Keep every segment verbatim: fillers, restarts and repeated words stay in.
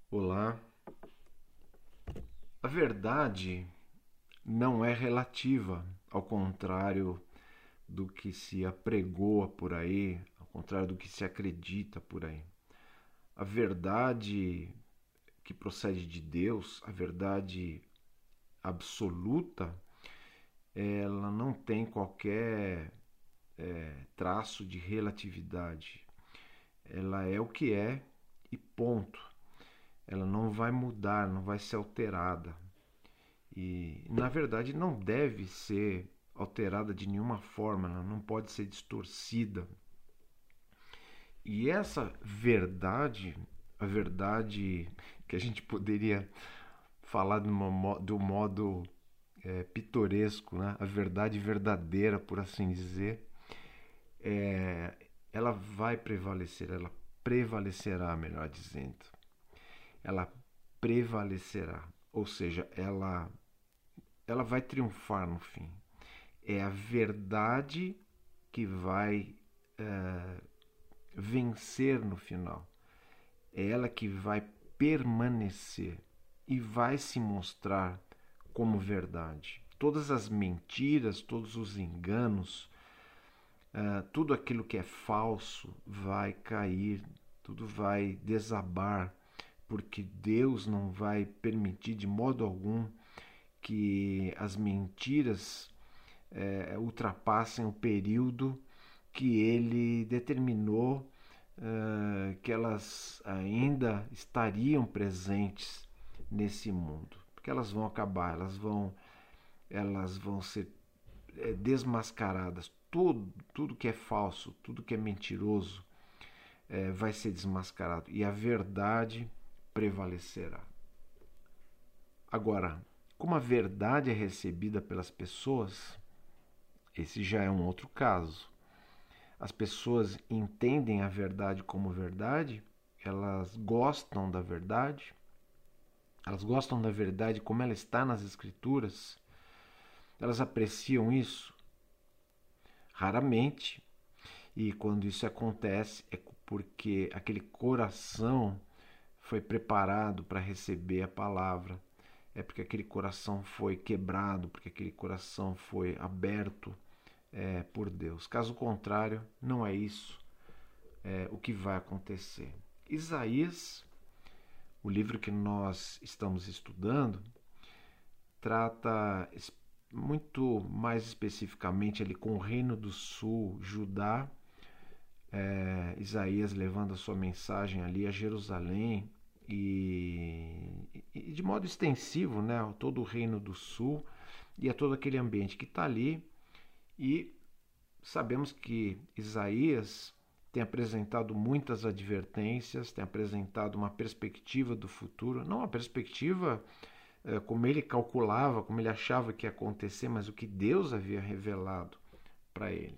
Olá. A verdade não é relativa, ao contrário do que se apregoa por aí, ao contrário do que se acredita por aí. A verdade que procede de Deus, a verdade absoluta, ela não tem qualquer é, traço de relatividade. Ela é o que é e ponto. Ela não vai mudar, não vai ser alterada. E, na verdade, não deve ser alterada de nenhuma forma, ela não pode ser distorcida. E essa verdade, a verdade que a gente poderia falar de, uma, de um modo é, pitoresco, né? A verdade verdadeira, por assim dizer, é, ela vai prevalecer, ela prevalecerá, melhor dizendo. Ela prevalecerá, ou seja, ela ela vai triunfar no fim. É a verdade que vai é, vencer no final. É ela que vai permanecer e vai se mostrar como verdade. Todas as mentiras, todos os enganos, é, tudo aquilo que é falso vai cair, tudo vai desabar, porque Deus não vai permitir de modo algum que as mentiras é, ultrapassem o período que ele determinou é, que elas ainda estariam presentes nesse mundo, porque elas vão acabar, elas vão, elas vão ser é, desmascaradas. Tudo, tudo que é falso, tudo que é mentiroso é, vai ser desmascarado e a verdade prevalecerá. Agora, como a verdade é recebida pelas pessoas, esse já é um outro caso. As pessoas entendem a verdade como verdade, elas gostam da verdade, elas gostam da verdade como ela está nas Escrituras, elas apreciam isso raramente, e quando isso acontece é porque aquele coração foi preparado para receber a palavra, é porque aquele coração foi quebrado, porque aquele coração foi aberto é, por Deus. Caso contrário, não é isso é, o que vai acontecer. Isaías, o livro que nós estamos estudando, trata muito mais especificamente ali com o Reino do Sul, Judá, é, Isaías levando a sua mensagem ali a Jerusalém e, e de modo extensivo, né, a todo o Reino do Sul e a todo aquele ambiente que está ali. E sabemos que Isaías tem apresentado muitas advertências, tem apresentado uma perspectiva do futuro, não uma perspectiva é, como ele calculava, como ele achava que ia acontecer, mas o que Deus havia revelado para ele.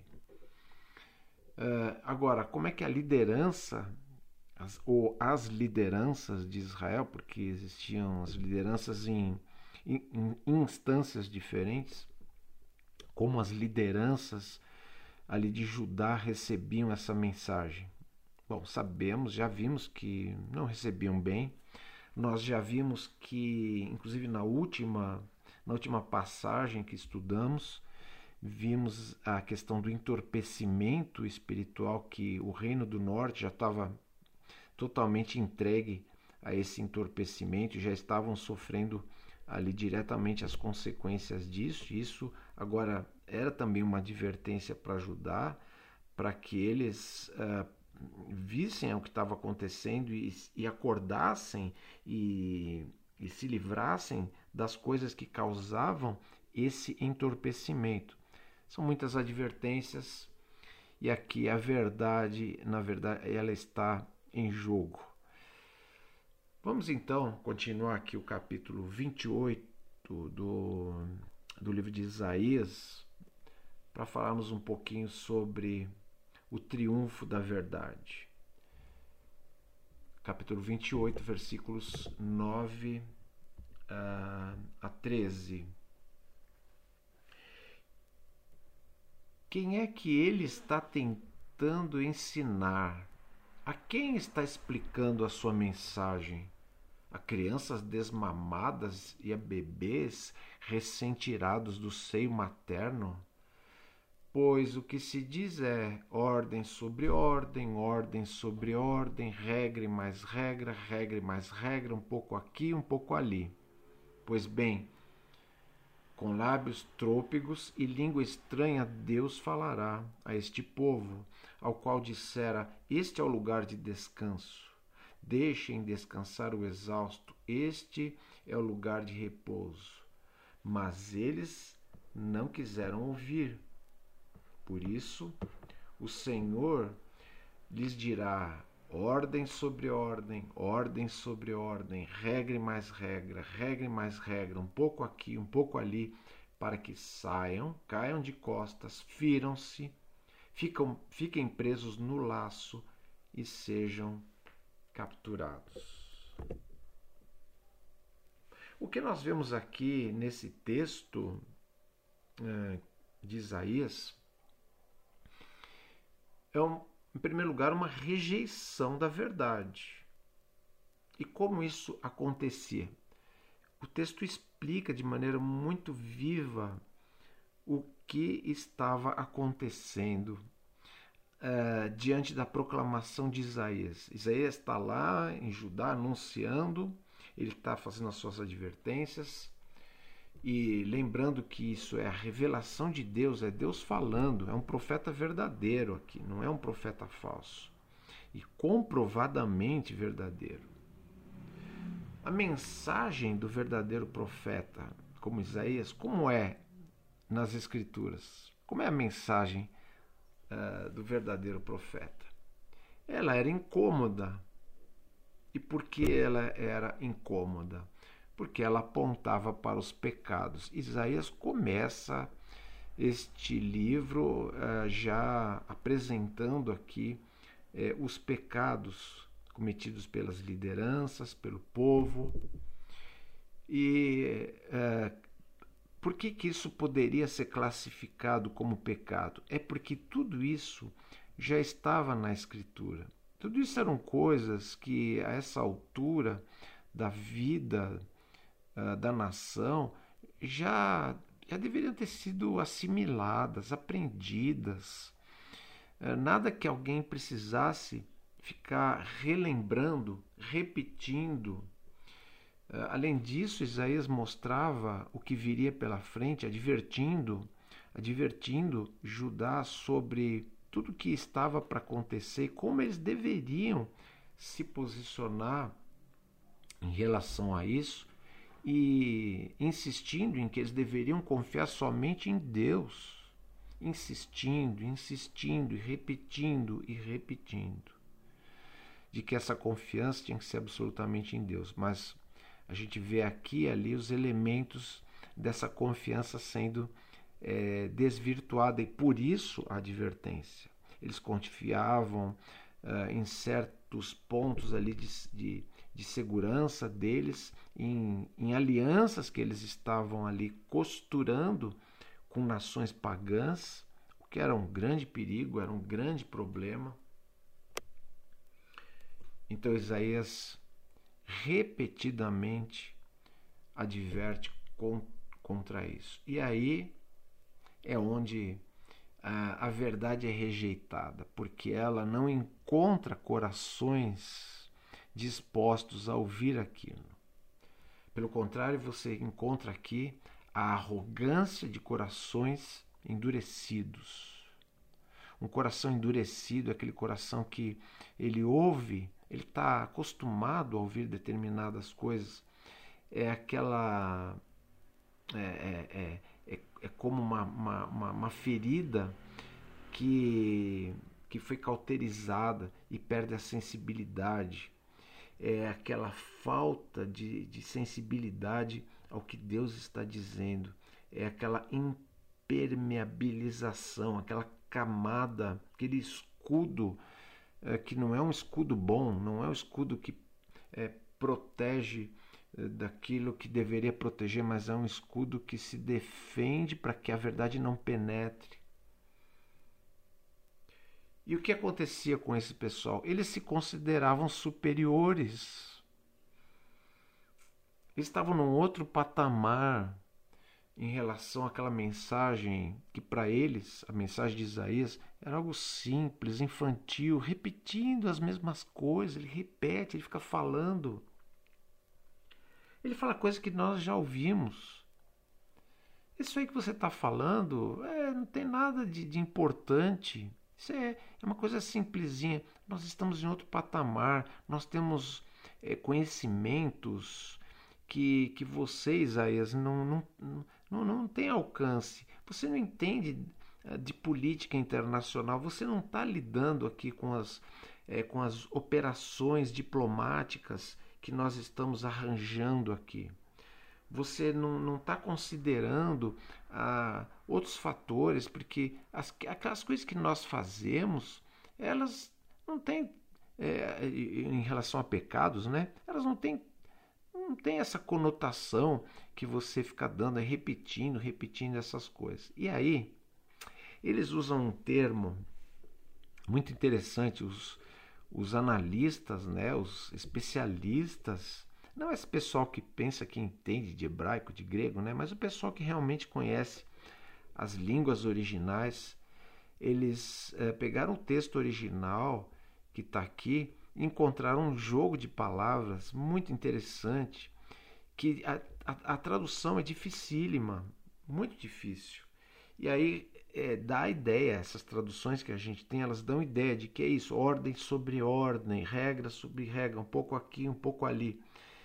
Uh, agora, como é que a liderança, as, ou as lideranças de Israel, porque existiam as lideranças em, em, em instâncias diferentes, como as lideranças ali de Judá recebiam essa mensagem? Bom, sabemos, já vimos que não recebiam bem. Nós já vimos que, inclusive na última, na última passagem que estudamos, vimos a questão do entorpecimento espiritual, que o Reino do Norte já estava totalmente entregue a esse entorpecimento, já estavam sofrendo ali diretamente as consequências disso. Isso agora era também uma advertência para Judá, para que eles uh, vissem o que estava acontecendo e, e acordassem e, e se livrassem das coisas que causavam esse entorpecimento. São muitas advertências e aqui a verdade, na verdade, ela está em jogo. Vamos então continuar aqui o capítulo vinte e oito do, do livro de Isaías para falarmos um pouquinho sobre o triunfo da verdade. Capítulo vinte e oito, versículos nove a treze. Quem é que ele está tentando ensinar? A quem está explicando a sua mensagem? a crianças desmamadas e a bebês recém-tirados do seio materno? Pois o que se diz é ordem sobre ordem, ordem sobre ordem, regra e mais regra, regra e mais regra, um pouco aqui, um pouco ali. Pois bem, com lábios trôpegos e língua estranha Deus falará a este povo, ao qual dissera, este é o lugar de descanso. Deixem descansar o exausto, este é o lugar de repouso. Mas eles não quiseram ouvir. Por isso, o Senhor lhes dirá ordem sobre ordem, ordem sobre ordem, regra e mais regra, regra e mais regra, um pouco aqui, um pouco ali, para que saiam, caiam de costas, firam-se, ficam, fiquem presos no laço e sejam capturados. O que nós vemos aqui nesse texto uh, de Isaías é, um, em primeiro lugar, uma rejeição da verdade. E como isso acontecia? O texto explica de maneira muito viva o que estava acontecendo uh, diante da proclamação de Isaías. Isaías está lá em Judá anunciando, ele está fazendo as suas advertências e lembrando que isso é a revelação de Deus, é Deus falando, é um profeta verdadeiro aqui, não é um profeta falso e comprovadamente verdadeiro. A mensagem do verdadeiro profeta, como Isaías, como é nas Escrituras? Como é a mensagem uh, do verdadeiro profeta? Ela era incômoda. E por que ela era incômoda? Porque ela apontava para os pecados. Isaías começa este livro uh, já apresentando aqui uh, os pecados cometidos pelas lideranças, pelo povo. E uh, por que, que isso poderia ser classificado como pecado? É porque tudo isso já estava na Escritura. Tudo isso eram coisas que, a essa altura da vida uh, da nação, já, já deveriam ter sido assimiladas, aprendidas. Uh, nada que alguém precisasse ficar relembrando, repetindo. Uh, além disso, Isaías mostrava o que viria pela frente, advertindo, advertindo Judá sobre tudo que estava para acontecer, como eles deveriam se posicionar em relação a isso e insistindo em que eles deveriam confiar somente em Deus, insistindo, insistindo e repetindo e repetindo, de que essa confiança tinha que ser absolutamente em Deus. Mas a gente vê aqui e ali os elementos dessa confiança sendo É, desvirtuada, e por isso a advertência. Eles confiavam uh, em certos pontos ali de, de, de segurança deles, em, em alianças que eles estavam ali costurando com nações pagãs, o que era um grande perigo, era um grande problema. Então Isaías repetidamente adverte com, contra isso. E aí é onde a, a verdade é rejeitada, porque ela não encontra corações dispostos a ouvir aquilo. Pelo contrário, você encontra aqui a arrogância de corações endurecidos. Um coração endurecido é aquele coração que ele ouve, ele está acostumado a ouvir determinadas coisas. É aquela... É, é, é, É, é como uma, uma, uma, uma ferida que, que foi cauterizada e perde a sensibilidade. É aquela falta de, de sensibilidade ao que Deus está dizendo. É aquela impermeabilização, aquela camada, aquele escudo é, que não é um escudo bom, não é um escudo que é, protege daquilo que deveria proteger, mas é um escudo que se defende para que a verdade não penetre. E o que acontecia com esse pessoal? Eles se consideravam superiores. Eles estavam num outro patamar em relação àquela mensagem que para eles, a mensagem de Isaías, era algo simples, infantil, repetindo as mesmas coisas. Ele repete, ele fica falando. Ele fala coisas que nós já ouvimos. Isso aí que você está falando é, não tem nada de, de importante. Isso é, é uma coisa simplesinha. Nós estamos em outro patamar. Nós temos é, conhecimentos que, que você, Isaías, não, não, não, não tem alcance. Você não entende de política internacional. Você não está lidando aqui com as, é, com as operações diplomáticas que nós estamos arranjando aqui. Você não está considerando ah, outros fatores, porque as, aquelas coisas que nós fazemos, elas não têm, é, em relação a pecados, né? Elas não têm, não têm essa conotação que você fica dando, é, repetindo, repetindo essas coisas. E aí, eles usam um termo muito interessante, os, os analistas, né, os especialistas. Não esse pessoal que pensa que entende de hebraico, de grego, né? Mas o pessoal que realmente conhece as línguas originais. Eles é, pegaram o texto original que está aqui e encontraram um jogo de palavras muito interessante, que a, a, a tradução é dificílima, muito difícil. E aí é, dá a ideia, essas traduções que a gente tem, elas dão ideia de que é isso, ordem sobre ordem, regra sobre regra, um pouco aqui, um pouco ali.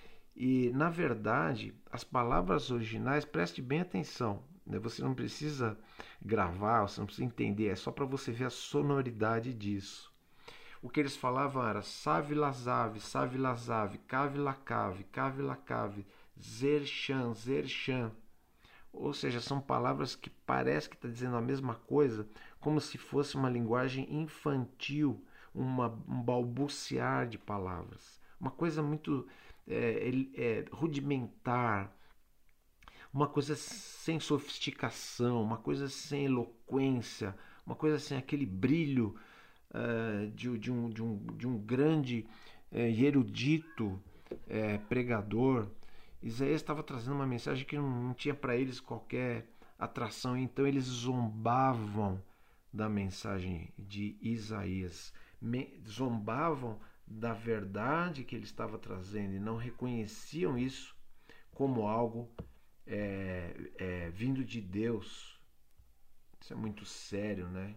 E, na verdade, as palavras originais, preste bem atenção, né? Você não precisa gravar, você não precisa entender, é só para você ver a sonoridade disso. O que eles falavam era save lazave, save lazave, cave lacave, cave lacave, zershan, zershan. Ou seja, são palavras que parece que está dizendo a mesma coisa, como se fosse uma linguagem infantil, uma, um balbuciar de palavras. Uma coisa muito é, é, rudimentar, uma coisa sem sofisticação, uma coisa sem eloquência, uma coisa sem aquele brilho uh, de, de, um, de, um, de um grande uh, erudito uh, pregador. Isaías estava trazendo uma mensagem que não, não tinha para eles qualquer atração, então eles zombavam da mensagem de Isaías, Me, zombavam da verdade que ele estava trazendo e não reconheciam isso como algo é, é, vindo de Deus. Isso é muito sério, né?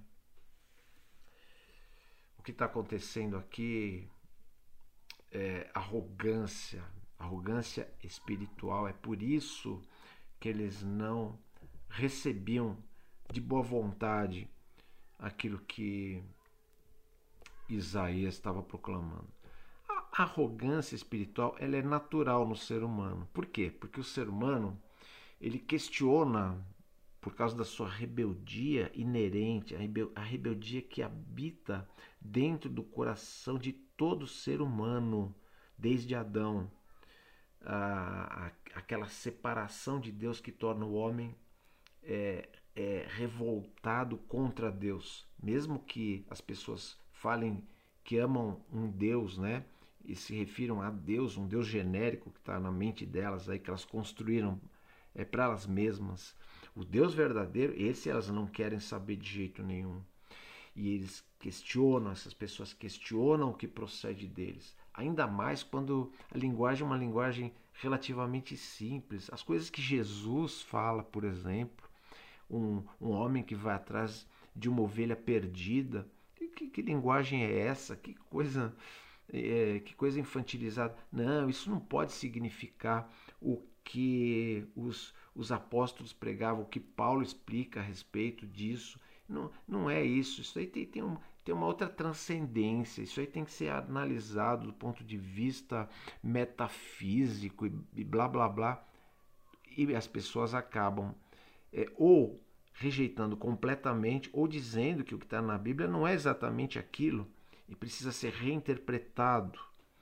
O que está acontecendo aqui é arrogância, arrogância espiritual. É por isso que eles não recebiam de boa vontade aquilo que Isaías estava proclamando. A arrogância espiritual, ela é natural no ser humano. Por quê? Porque o ser humano, ele questiona, por causa da sua rebeldia inerente, a rebeldia que habita dentro do coração de todo ser humano, desde Adão. A, a, aquela separação de Deus que torna o homem é, é, revoltado contra Deus. Mesmo que as pessoas falem que amam um Deus, né? E se refiram a Deus, um Deus genérico que está na mente delas, aí, que elas construíram é, para elas mesmas. O Deus verdadeiro, esse elas não querem saber de jeito nenhum. E eles questionam, essas pessoas questionam o que procede deles. Ainda mais quando a linguagem é uma linguagem relativamente simples. As coisas que Jesus fala, por exemplo, um, um homem que vai atrás de uma ovelha perdida. Que, que, que linguagem é essa? Que coisa, é, que coisa infantilizada. Não, isso não pode significar o que os, os apóstolos pregavam, o que Paulo explica a respeito disso. Não, não é isso. Isso aí tem, tem, um, tem uma outra transcendência. Isso aí tem que ser analisado do ponto de vista metafísico e, e blá blá blá. E as pessoas acabam é, ou rejeitando completamente ou dizendo que o que está na Bíblia não é exatamente aquilo e precisa ser reinterpretado.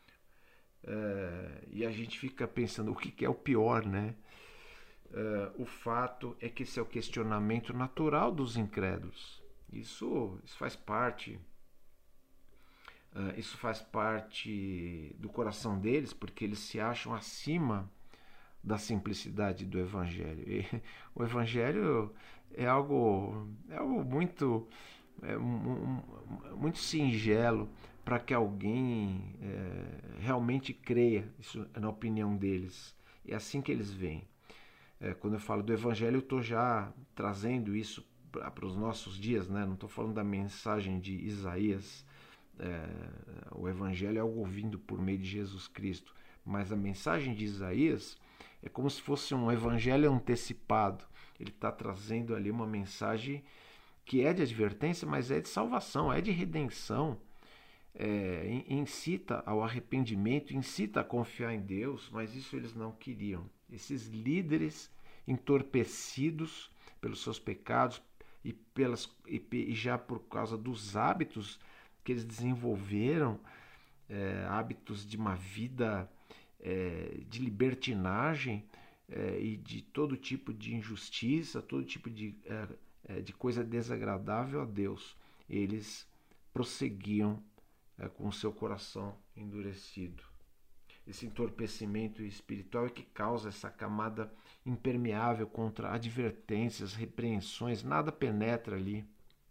É, e a gente fica pensando o que, que é o pior, né? Uh, o fato é que esse é o questionamento natural dos incrédulos. Isso, isso faz parte uh, isso faz parte do coração deles, porque eles se acham acima da simplicidade do Evangelho. E o Evangelho é algo, é algo muito, é, um, muito singelo para que alguém é, realmente creia, isso é na opinião deles. É assim que eles veem. É, quando eu falo do Evangelho, eu estou já trazendo isso para os nossos dias, né? Não estou falando da mensagem de Isaías. É, o Evangelho é algo vindo por meio de Jesus Cristo, mas a mensagem de Isaías é como se fosse um Evangelho antecipado. Ele está trazendo ali uma mensagem que é de advertência, mas é de salvação, é de redenção. É, incita ao arrependimento, incita a confiar em Deus, mas isso eles não queriam. Esses líderes entorpecidos pelos seus pecados e, pelas, e, e já por causa dos hábitos que eles desenvolveram, é, hábitos de uma vida é, de libertinagem é, e de todo tipo de injustiça, todo tipo de, é, de coisa desagradável a Deus. Eles prosseguiam é, com o seu coração endurecido. Esse entorpecimento espiritual é que causa essa camada impermeável contra advertências, repreensões, nada penetra ali.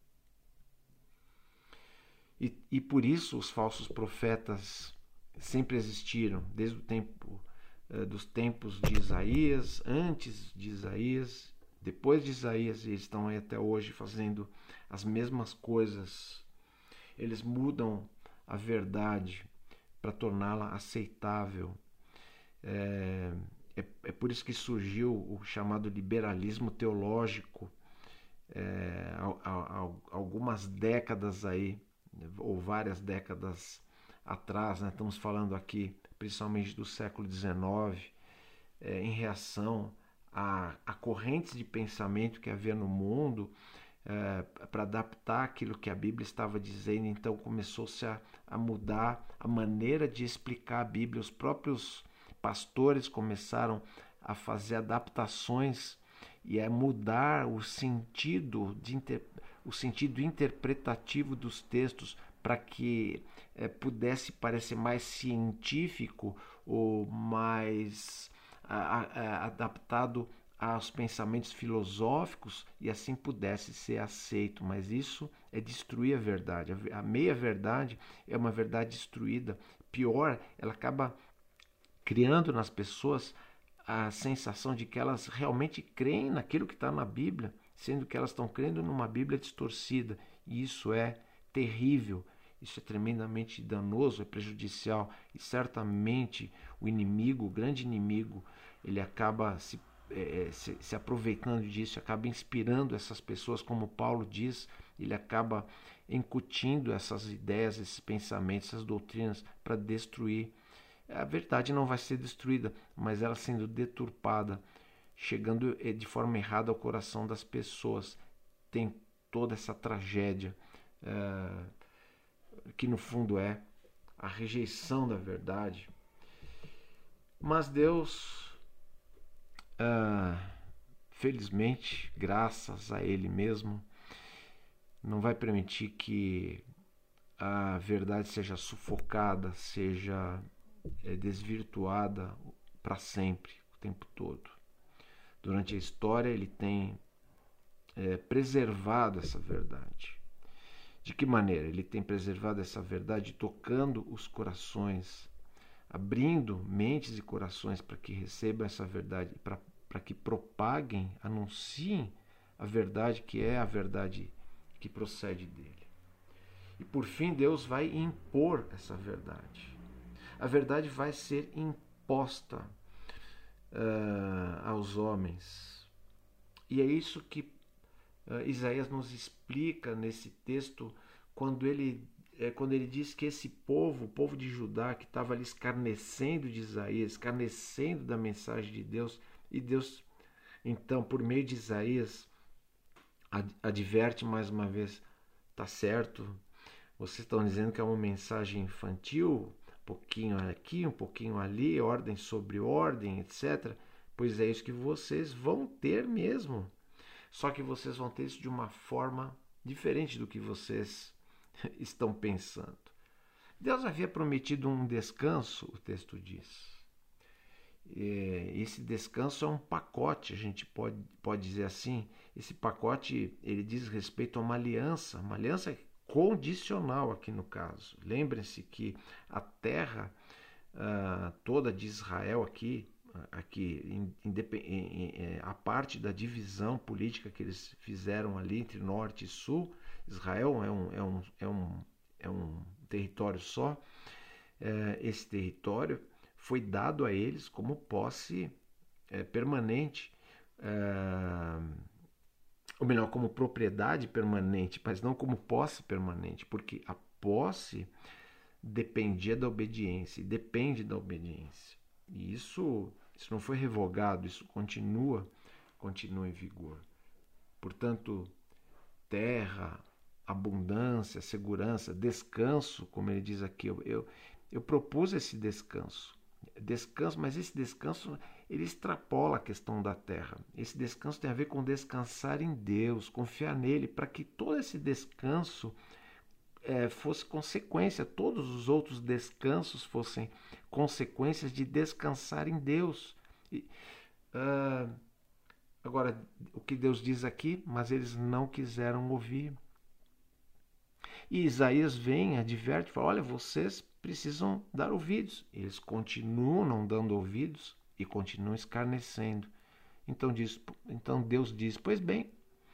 E, e por isso os falsos profetas sempre existiram, desde o tempo eh, dos tempos de Isaías, antes de Isaías, depois de Isaías, e eles estão aí até hoje fazendo as mesmas coisas. Eles mudam a verdade para torná-la aceitável. É, é, é por isso que surgiu o chamado liberalismo teológico, é, há, há algumas décadas aí, ou várias décadas atrás, né? Estamos falando aqui principalmente do século dezenove, é, em reação a, a correntes de pensamento que havia no mundo, é, para adaptar aquilo que a Bíblia estava dizendo. Então começou-se a, a mudar a maneira de explicar a Bíblia. Os próprios pastores começaram a fazer adaptações e a mudar o sentido, de inter... o sentido interpretativo dos textos para que é, pudesse parecer mais científico ou mais a, a, adaptado aos pensamentos filosóficos e assim pudesse ser aceito. Mas isso é destruir a verdade. A meia-verdade é uma verdade destruída. Pior, ela acaba criando nas pessoas a sensação de que elas realmente creem naquilo que está na Bíblia, sendo que elas estão crendo numa Bíblia distorcida. E isso é terrível, isso é tremendamente danoso, é prejudicial. E certamente o inimigo, o grande inimigo, ele acaba se, é, se, se aproveitando disso, acaba inspirando essas pessoas, como Paulo diz, ele acaba incutindo essas ideias, esses pensamentos, essas doutrinas para destruir. A verdade não vai ser destruída, mas ela sendo deturpada, chegando de forma errada ao coração das pessoas. Tem toda essa tragédia, é, que no fundo é a rejeição da verdade. Mas Deus, é, felizmente, graças a Ele mesmo, não vai permitir que a verdade seja sufocada, seja é, desvirtuada para sempre, o tempo todo. Durante a história, ele tem é, preservado essa verdade. De que maneira? Ele tem preservado essa verdade tocando os corações, abrindo mentes e corações para que recebam essa verdade, para que propaguem, anunciem a verdade que é a verdade que procede dele. E por fim, Deus vai impor essa verdade. A verdade vai ser imposta uh, aos homens. E é isso que uh, Isaías nos explica nesse texto, quando ele, é, quando ele diz que esse povo, o povo de Judá, que estava ali escarnecendo de Isaías, escarnecendo da mensagem de Deus, e Deus, então, por meio de Isaías, ad- adverte mais uma vez, tá certo, vocês estão dizendo que é uma mensagem infantil, um pouquinho aqui, um pouquinho ali, ordem sobre ordem, etcétera. Pois é isso que vocês vão ter mesmo. Só que vocês vão ter isso de uma forma diferente do que vocês estão pensando. Deus havia prometido um descanso, o texto diz. É, esse descanso é um pacote, a gente pode, pode dizer assim. Esse pacote, ele diz respeito a uma aliança, uma aliança condicional aqui no caso. Lembrem-se que a terra uh, toda de Israel aqui, aqui a parte da divisão política que eles fizeram ali entre norte e sul, Israel é um, é um, é um, é um território só. Uh, esse território foi dado a eles como posse é, permanente, é, ou melhor, como propriedade permanente, mas não como posse permanente, porque a posse dependia da obediência, e depende da obediência. E isso, isso não foi revogado, isso continua, continua em vigor. Portanto, terra, abundância, segurança, descanso, como ele diz aqui, eu, eu, eu propus esse descanso. Descanso, mas esse descanso ele extrapola a questão da terra. Esse descanso tem a ver com descansar em Deus, confiar nele, para que todo esse descanso é, fosse consequência, todos os outros descansos fossem consequências de descansar em Deus. E, uh, agora, o que Deus diz aqui, mas eles não quiseram ouvir. E Isaías vem, adverte, fala, olha, vocês precisam dar ouvidos. Eles continuam não dando ouvidos e continuam escarnecendo. Então, diz, então Deus diz, pois bem,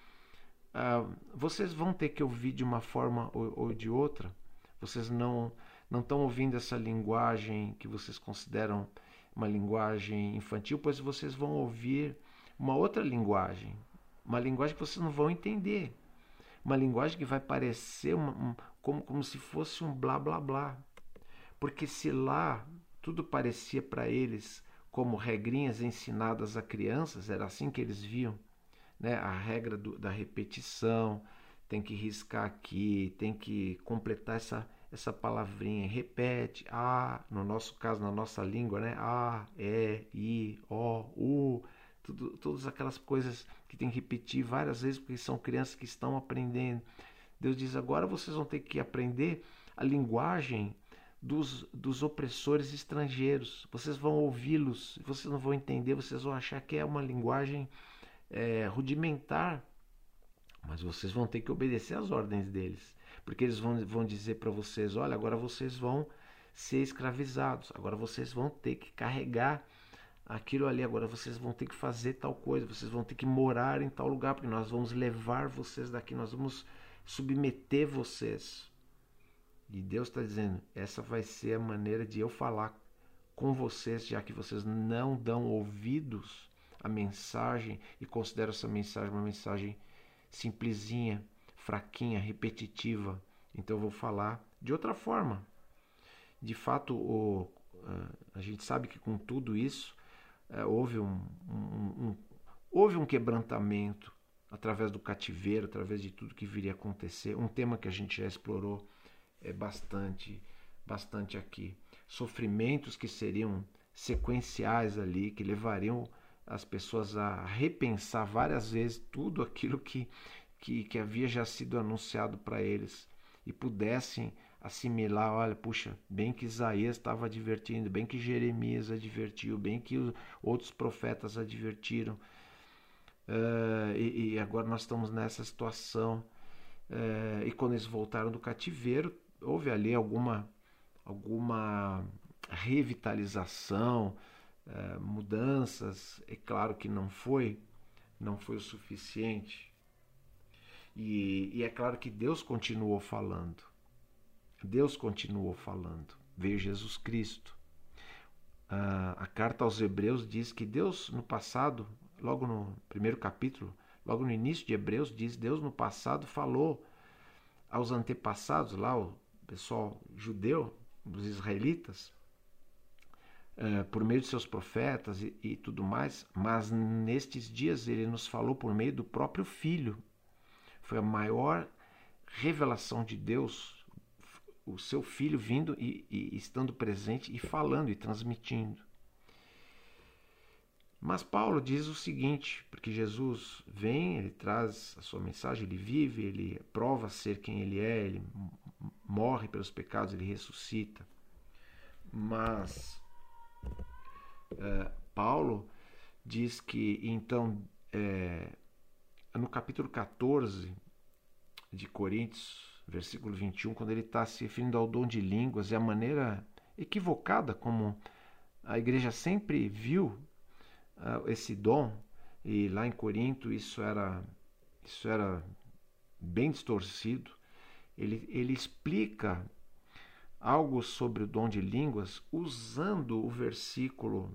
uh, vocês vão ter que ouvir de uma forma ou, ou de outra. Vocês não não estão ouvindo essa linguagem que vocês consideram uma linguagem infantil, pois vocês vão ouvir uma outra linguagem, uma linguagem que vocês não vão entender. Uma linguagem que vai parecer uma, um, como, como se fosse um blá blá blá. Porque se lá tudo parecia para eles como regrinhas ensinadas a crianças, era assim que eles viam, né? A regra do, da repetição, tem que riscar aqui, tem que completar essa, essa palavrinha, repete, a, no nosso caso, na nossa língua, né? A, E, I, O, U, tudo, todas aquelas coisas que tem que repetir várias vezes porque são crianças que estão aprendendo. Deus diz, agora vocês vão ter que aprender a linguagem dos, dos opressores estrangeiros. Vocês vão ouvi-los, vocês não vão entender, vocês vão achar que é uma linguagem é, rudimentar, mas vocês vão ter que obedecer às ordens deles, porque eles vão, vão dizer para vocês, olha, agora vocês vão ser escravizados, agora vocês vão ter que carregar aquilo ali, agora vocês vão ter que fazer tal coisa, vocês vão ter que morar em tal lugar, porque nós vamos levar vocês daqui, nós vamos submeter vocês. E Deus está dizendo, essa vai ser a maneira de eu falar com vocês, já que vocês não dão ouvidos à mensagem e consideram essa mensagem uma mensagem simplesinha, fraquinha, repetitiva. Então eu vou falar de outra forma. De fato, o, a gente sabe que com tudo isso, É, houve, um, um, um, houve um quebrantamento através do cativeiro, através de tudo que viria a acontecer. Um tema que a gente já explorou é bastante, bastante aqui. Sofrimentos que seriam sequenciais ali, que levariam as pessoas a repensar várias vezes tudo aquilo que, que, que havia já sido anunciado para eles e pudessem assimilar, olha, puxa, bem que Isaías estava advertindo, bem que Jeremias advertiu, bem que os outros profetas advertiram, uh, e, e agora nós estamos nessa situação, uh, e quando eles voltaram do cativeiro, houve ali alguma, alguma revitalização, uh, mudanças, é claro que não foi, não foi o suficiente, e, e é claro que Deus continuou falando, Deus continuou falando. Veio Jesus Cristo. Ah, a carta aos Hebreus diz que Deus no passado, logo no primeiro capítulo, logo no início de Hebreus, diz Deus no passado falou aos antepassados, lá o pessoal judeu, os israelitas, ah, por meio de seus profetas e, e tudo mais, mas nestes dias ele nos falou por meio do próprio Filho. Foi a maior revelação de Deus, o seu filho vindo e, e estando presente e falando e transmitindo. Mas Paulo diz o seguinte, porque Jesus vem, ele traz a sua mensagem, ele vive, ele prova ser quem ele é, ele morre pelos pecados, ele ressuscita. Mas uh, Paulo diz que, então, é, no capítulo catorze de Coríntios, versículo vinte e um, quando ele está se referindo ao dom de línguas e a maneira equivocada como a igreja sempre viu uh, esse dom, e lá em Corinto isso era, isso era bem distorcido, ele, ele explica algo sobre o dom de línguas usando o versículo,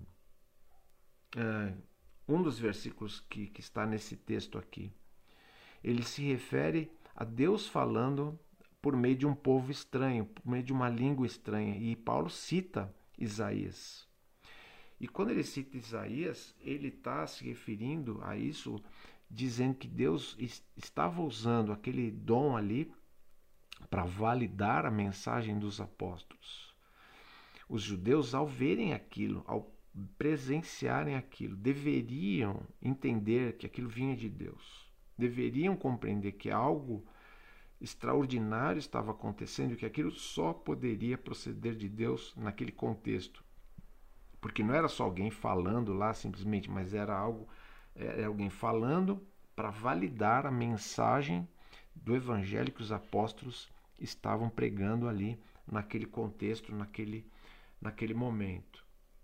uh, um dos versículos que, que está nesse texto aqui. Ele se refere a Deus falando por meio de um povo estranho, por meio de uma língua estranha. E Paulo cita Isaías. E quando ele cita Isaías, ele está se referindo a isso, dizendo que Deus estava usando aquele dom ali para validar a mensagem dos apóstolos. Os judeus, ao verem aquilo, ao presenciarem aquilo, deveriam entender que aquilo vinha de Deus. Deveriam compreender que algo extraordinário estava acontecendo e que aquilo só poderia proceder de Deus naquele contexto. Porque não era só alguém falando lá simplesmente, mas era algo, era alguém falando para validar a mensagem do evangelho que os apóstolos estavam pregando ali naquele contexto, naquele, naquele momento.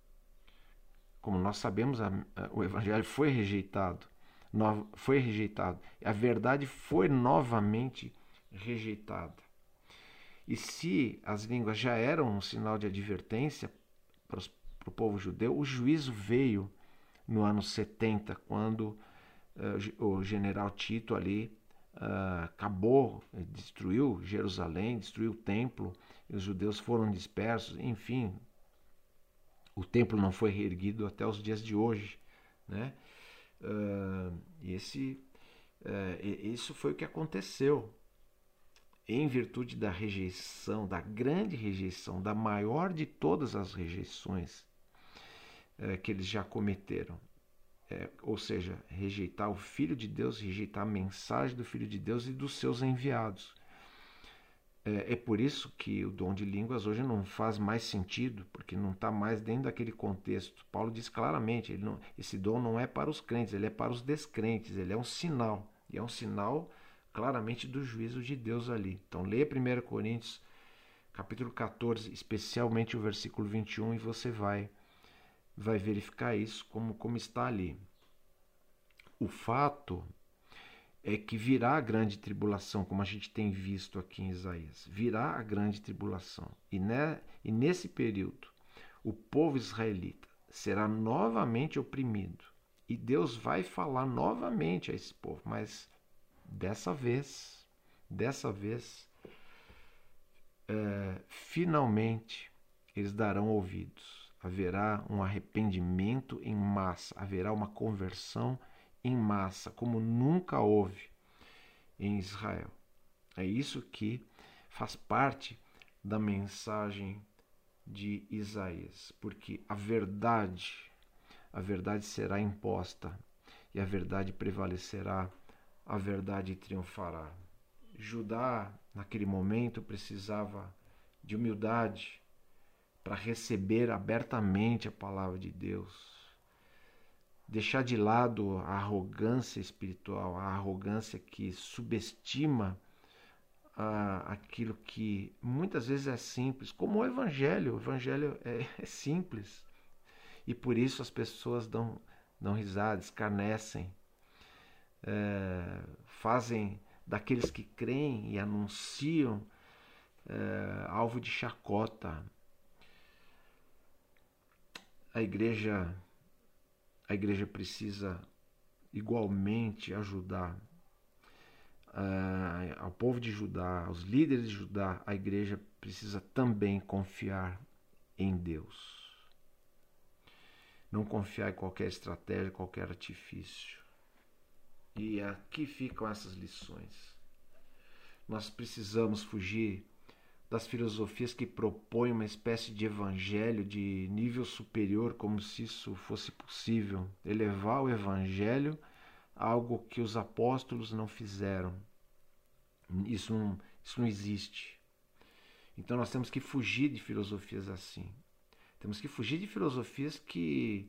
Como nós sabemos, a, a, o evangelho foi rejeitado, no, foi rejeitado. A verdade foi novamente rejeitada. E se as línguas já eram um sinal de advertência para os para o povo judeu, o juízo veio no ano setenta, quando uh, o general Tito ali uh, acabou, destruiu Jerusalém, destruiu o templo, e os judeus foram dispersos, enfim, o templo não foi reerguido até os dias de hoje, né? Uh, esse, uh, isso foi o que aconteceu. Em virtude da rejeição, da grande rejeição, da maior de todas as rejeições é, que eles já cometeram. É, ou seja, rejeitar o Filho de Deus, rejeitar a mensagem do Filho de Deus e dos seus enviados. É, é por isso que o dom de línguas hoje não faz mais sentido, porque não está mais dentro daquele contexto. Paulo diz claramente, ele não, esse dom não é para os crentes, ele é para os descrentes, ele é um sinal, e é um sinal claramente do juízo de Deus ali. Então leia primeiro Coríntios, capítulo catorze, especialmente o versículo vinte e um, e você vai, vai verificar isso como, como está ali. O fato é que virá a grande tribulação, como a gente tem visto aqui em Isaías. Virá a grande tribulação. E, né, e nesse período, o povo israelita será novamente oprimido. E Deus vai falar novamente a esse povo, mas Dessa vez, dessa vez, é, finalmente eles darão ouvidos. Haverá um arrependimento em massa, haverá uma conversão em massa, como nunca houve em Israel. É isso que faz parte da mensagem de Isaías, porque a verdade, a verdade será imposta e a verdade prevalecerá. A verdade triunfará. Judá, naquele momento, precisava de humildade para receber abertamente a palavra de Deus. Deixar de lado a arrogância espiritual, a arrogância que subestima ah, aquilo que muitas vezes é simples, como o Evangelho. O Evangelho é, é simples. E por isso as pessoas dão, dão risada, escarnecem. É, fazem daqueles que creem e anunciam é, alvo de chacota. A igreja, a igreja precisa igualmente ajudar é, ao povo de Judá, aos líderes de Judá. A igreja precisa também confiar em Deus. Não confiar em qualquer estratégia, qualquer artifício. E aqui ficam essas lições. Nós precisamos fugir das filosofias que propõem uma espécie de evangelho de nível superior, como se isso fosse possível. Elevar o evangelho a algo que os apóstolos não fizeram. Isso não, isso não existe. Então nós temos que fugir de filosofias assim. Temos que fugir de filosofias que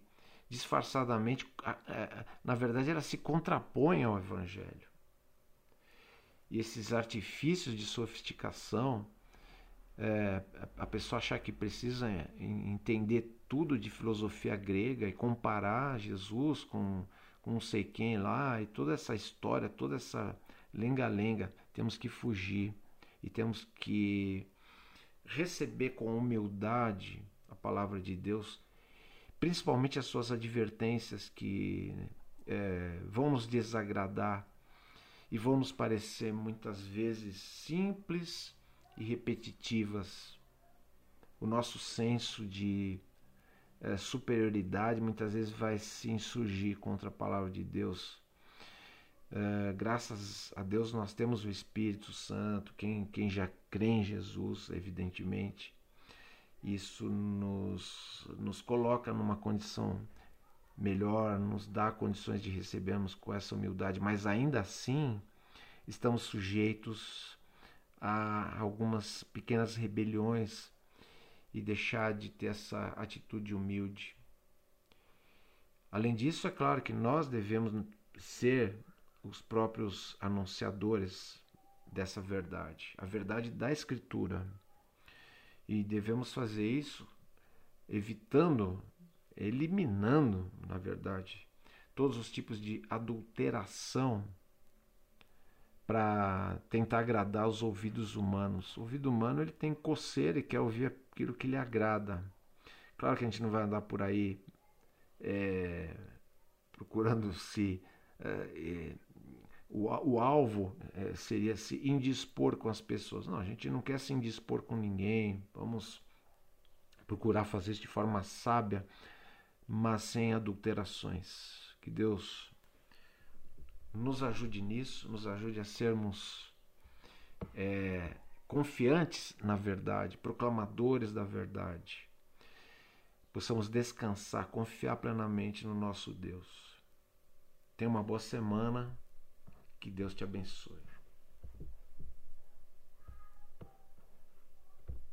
disfarçadamente, na verdade, ela se contrapõe ao Evangelho. E esses artifícios de sofisticação, é, a pessoa achar que precisa entender tudo de filosofia grega e comparar Jesus com, com não sei quem lá, e toda essa história, toda essa lenga-lenga, temos que fugir e temos que receber com humildade a palavra de Deus, principalmente as suas advertências que é, vão nos desagradar e vão nos parecer muitas vezes simples e repetitivas. O nosso senso de é, superioridade muitas vezes vai se insurgir contra a palavra de Deus. É, graças a Deus nós temos o Espírito Santo, quem, quem já crê em Jesus, evidentemente. Isso nos, nos coloca numa condição melhor, nos dá condições de recebermos com essa humildade, mas ainda assim estamos sujeitos a algumas pequenas rebeliões e deixar de ter essa atitude humilde. Além disso, é claro que nós devemos ser os próprios anunciadores dessa verdade, a verdade da Escritura. E devemos fazer isso evitando, eliminando, na verdade, todos os tipos de adulteração para tentar agradar os ouvidos humanos. O ouvido humano ele tem coceira e quer ouvir aquilo que lhe agrada. Claro que a gente não vai andar por aí é, procurando se... É, é, o, o alvo é, seria se indispor com as pessoas. Não, a gente não quer se indispor com ninguém. Vamos procurar fazer isso de forma sábia, mas sem adulterações. Que Deus nos ajude nisso, nos ajude a sermos é, confiantes na verdade, proclamadores da verdade. Possamos descansar, confiar plenamente no nosso Deus. Tenha uma boa semana. Que Deus te abençoe.